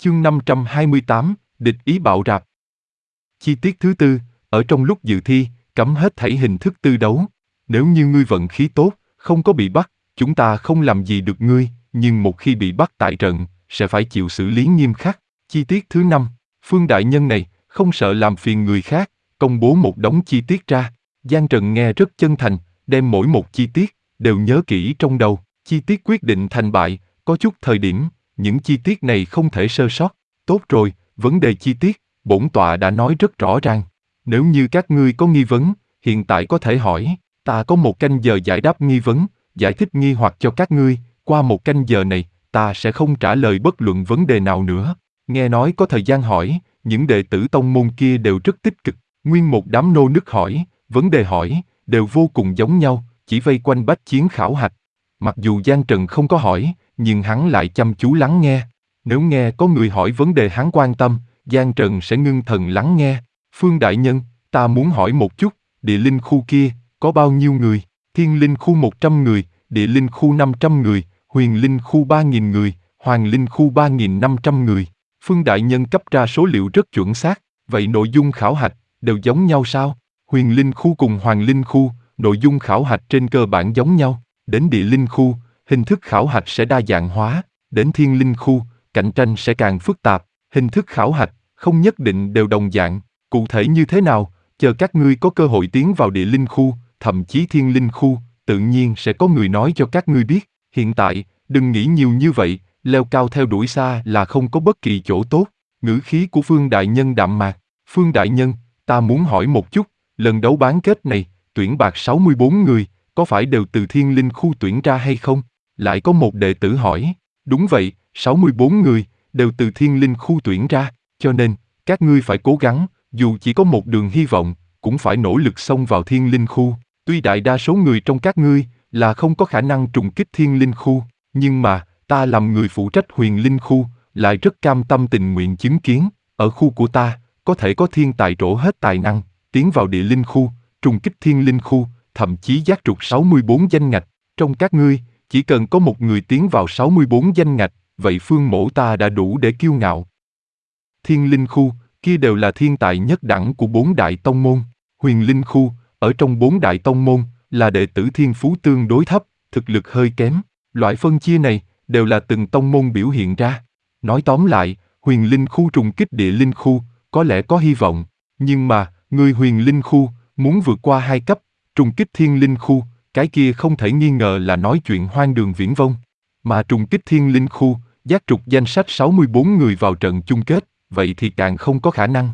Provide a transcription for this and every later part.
Chương 528, địch ý bạo rạp. Chi tiết thứ tư, ở trong lúc dự thi, cấm hết thảy hình thức tư đấu. Nếu như ngươi vận khí tốt, không có bị bắt, chúng ta không làm gì được ngươi, nhưng một khi bị bắt tại trận, sẽ phải chịu xử lý nghiêm khắc. Chi tiết thứ năm, Phương đại nhân này, không sợ làm phiền người khác, công bố một đống chi tiết ra. Giang Trần nghe rất chân thành, đem mỗi một chi tiết, đều nhớ kỹ trong đầu. Chi tiết quyết định thành bại, có chút thời điểm, những chi tiết này không thể sơ sót. Tốt rồi, vấn đề chi tiết, bổn tọa đã nói rất rõ ràng. Nếu như các ngươi có nghi vấn, hiện tại có thể hỏi, ta có 1 canh giờ giải đáp nghi vấn, giải thích nghi hoặc cho các ngươi, qua 1 canh giờ này, ta sẽ không trả lời bất luận vấn đề nào nữa. Nghe nói có thời gian hỏi, những đệ tử tông môn kia đều rất tích cực, nguyên một đám nô nức hỏi, vấn đề hỏi, đều vô cùng giống nhau, chỉ vây quanh bách chiến khảo hạch. Mặc dù Giang Trần không có hỏi, nhưng hắn lại chăm chú lắng nghe. Nếu nghe có người hỏi vấn đề hắn quan tâm, Giang Trần sẽ ngưng thần lắng nghe. Phương đại nhân, ta muốn hỏi một chút, địa linh khu kia, có bao nhiêu người? Thiên linh khu 100 người, địa linh khu 500 người, huyền linh khu 3.000 người, hoàng linh khu 3.500 người. Phương đại nhân cấp ra số liệu rất chuẩn xác, vậy nội dung khảo hạch, đều giống nhau sao? Huyền linh khu cùng hoàng linh khu, nội dung khảo hạch trên cơ bản giống nhau. Đến địa linh khu, hình thức khảo hạch sẽ đa dạng hóa. Đến thiên linh khu, cạnh tranh sẽ càng phức tạp. Hình thức khảo hạch, không nhất định đều đồng dạng. Cụ thể như thế nào, chờ các ngươi có cơ hội tiến vào địa linh khu, thậm chí thiên linh khu, tự nhiên sẽ có người nói cho các ngươi biết. Hiện tại, đừng nghĩ nhiều như vậy, leo cao theo đuổi xa là không có bất kỳ chỗ tốt. Ngữ khí của Phương đại nhân đạm mạc. Phương đại nhân, ta muốn hỏi một chút, lần đấu bán kết này, tuyển bạc 64 người, có phải đều từ thiên linh khu tuyển ra hay không? Lại có một đệ tử hỏi. Đúng vậy, 64 người, đều từ thiên linh khu tuyển ra, cho nên, các ngươi phải cố gắng, dù chỉ có một đường hy vọng, cũng phải nỗ lực xông vào thiên linh khu. Tuy đại đa số người trong các ngươi, là không có khả năng trùng kích thiên linh khu, nhưng mà, ta làm người phụ trách huyền linh khu, lại rất cam tâm tình nguyện chứng kiến, ở khu của ta, có thể có thiên tài trổ hết tài năng, tiến vào địa linh khu, trùng kích thiên linh khu, thậm chí giác trục 64 danh ngạch. Trong các ngươi, chỉ cần có một người tiến vào 64 danh ngạch, vậy Phương mỗ ta đã đủ để kiêu ngạo. Thiên linh khu, kia đều là thiên tài nhất đẳng của 4 đại tông môn. Huyền linh khu, ở trong 4 đại tông môn, là đệ tử thiên phú tương đối thấp, thực lực hơi kém. Loại phân chia này, đều là từng tông môn biểu hiện ra. Nói tóm lại, huyền linh khu trùng kích địa linh khu, có lẽ có hy vọng. Nhưng mà, người huyền linh khu, muốn vượt qua 2 cấp, trùng kích thiên linh khu, cái kia không thể nghi ngờ là nói chuyện hoang đường viển vông. Mà trùng kích thiên linh khu, giác trục danh sách 64 người vào trận chung kết, vậy thì càng không có khả năng.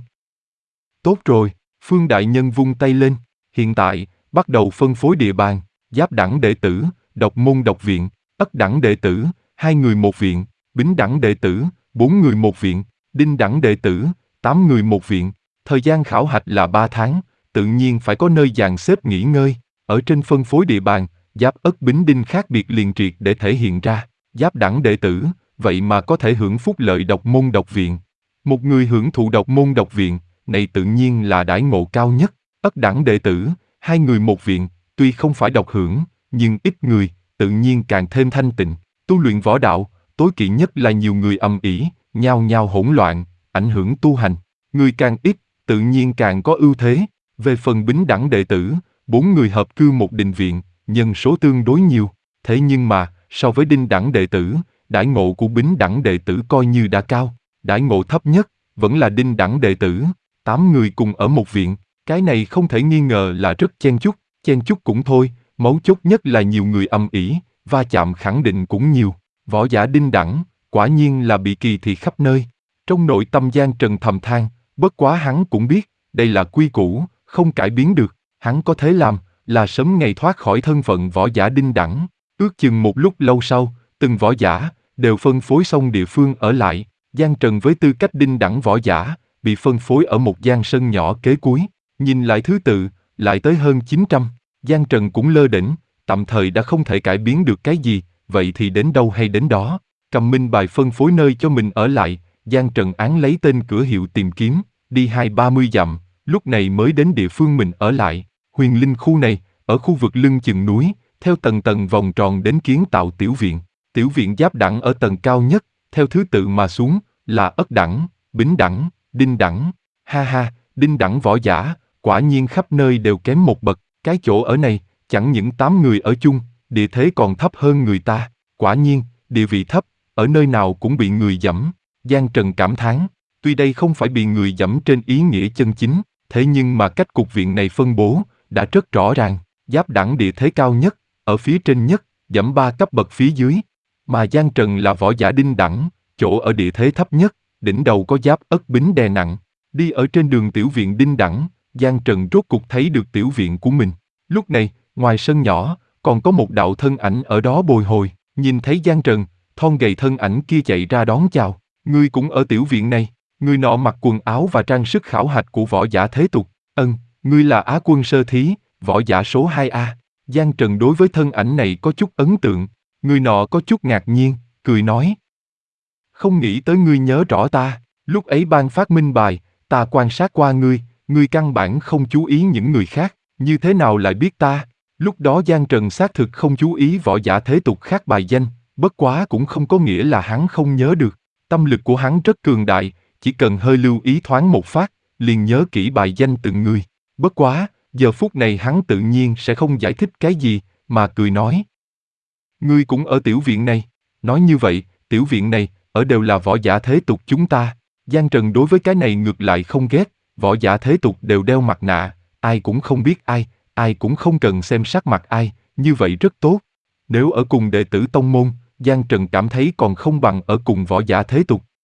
Tốt rồi, Phương đại nhân vung tay lên, hiện tại, bắt đầu phân phối địa bàn, giáp đẳng đệ tử, độc môn độc viện, ất đẳng đệ tử, 2 người một viện, bính đẳng đệ tử, 4 người một viện, đinh đẳng đệ tử, 8 người một viện. Thời gian khảo hạch là 3 tháng, tự nhiên phải có nơi dàn xếp nghỉ ngơi. Ở trên phân phối địa bàn, giáp ất bính đinh khác biệt liền triệt để thể hiện ra. Giáp đẳng đệ tử, vậy mà có thể hưởng phúc lợi độc môn độc viện. Một người hưởng thụ độc môn độc viện, này tự nhiên là đãi ngộ cao nhất. Ất đẳng đệ tử, 2 người một viện, tuy không phải độc hưởng, nhưng ít người, tự nhiên càng thêm thanh tịnh. Tu luyện võ đạo, tối kỵ nhất là nhiều người ầm ĩ, nhao nhao hỗn loạn, ảnh hưởng tu hành. Người càng ít, tự nhiên càng có ưu thế. Về phần bính đẳng đệ tử, 4 người hợp cư một đình viện, nhân số tương đối nhiều. Thế nhưng mà, so với đinh đẳng đệ tử, đãi ngộ của bính đẳng đệ tử coi như đã cao. Đãi ngộ thấp nhất, vẫn là đinh đẳng đệ tử, 8 người cùng ở một viện. Cái này không thể nghi ngờ là rất chen chúc cũng thôi, mấu chốt nhất là nhiều người ầm ĩ, va chạm khẳng định cũng nhiều. Võ giả đinh đẳng, quả nhiên là bị kỳ thị khắp nơi. Trong nội tâm Giang Trần thầm than, bất quá hắn cũng biết, đây là quy củ, không cải biến được. Hắn có thể làm, là sớm ngày thoát khỏi thân phận võ giả đinh đẳng. Ước chừng một lúc lâu sau, từng võ giả, đều phân phối xong địa phương ở lại. Giang Trần với tư cách đinh đẳng võ giả, bị phân phối ở một gian sân nhỏ kế cuối. Nhìn lại thứ tự, lại tới hơn 900. Giang Trần cũng lơ đễnh, tạm thời đã không thể cải biến được cái gì, vậy thì đến đâu hay đến đó. Cầm minh bài phân phối nơi cho mình ở lại, Giang Trần án lấy tên cửa hiệu tìm kiếm, đi 20-30 dặm, lúc này mới đến địa phương mình ở lại. Huyền linh khu này, ở khu vực lưng chừng núi, theo tầng tầng vòng tròn đến kiến tạo tiểu viện. Tiểu viện giáp đẳng ở tầng cao nhất, theo thứ tự mà xuống, là Ất Đẳng, Bính Đẳng, Đinh Đẳng. Ha ha, Đinh Đẳng võ giả, quả nhiên khắp nơi đều kém một bậc, cái chỗ ở này, chẳng những 8 người ở chung, địa thế còn thấp hơn người ta, quả nhiên, địa vị thấp, ở nơi nào cũng bị người dẫm. Giang Trần cảm thán, tuy đây không phải bị người dẫm trên ý nghĩa chân chính, thế nhưng mà cách cục viện này phân bố, đã rất rõ ràng, Giáp Đẳng địa thế cao nhất, ở phía trên nhất, dẫm 3 cấp bậc phía dưới, mà Giang Trần là võ giả Đinh Đẳng, chỗ ở địa thế thấp nhất, đỉnh đầu có Giáp Ất Bính đè nặng. Đi ở trên đường tiểu viện Đinh Đẳng, Giang Trần rốt cục thấy được tiểu viện của mình. Lúc này, ngoài sân nhỏ, còn có một đạo thân ảnh ở đó bồi hồi, nhìn thấy Giang Trần, thon gầy thân ảnh kia chạy ra đón chào. Ngươi cũng ở tiểu viện này, người nọ mặc quần áo và trang sức khảo hạch của võ giả thế tục. Ngươi là Á quân sơ thí, võ giả số 2A. Giang Trần đối với thân ảnh này có chút ấn tượng, người nọ có chút ngạc nhiên, cười nói. Không nghĩ tới ngươi nhớ rõ ta, lúc ấy ban phát minh bài, ta quan sát qua ngươi căn bản không chú ý những người khác, như thế nào lại biết ta? Lúc đó Giang Trần xác thực không chú ý võ giả thế tục khác bài danh, bất quá cũng không có nghĩa là hắn không nhớ được. Tâm lực của hắn rất cường đại, chỉ cần hơi lưu ý thoáng một phát, liền nhớ kỹ bài danh từng người. Bất quá, giờ phút này hắn tự nhiên sẽ không giải thích cái gì, mà cười nói. Ngươi cũng ở tiểu viện này. Nói như vậy, tiểu viện này, ở đều là võ giả thế tục chúng ta. Giang Trần đối với cái này ngược lại không ghét, võ giả thế tục đều đeo mặt nạ, ai cũng không biết ai cũng không cần xem sắc mặt ai, như vậy rất tốt. Nếu ở cùng đệ tử tông môn, Giang Trần cảm thấy còn không bằng ở cùng võ giả thế tục.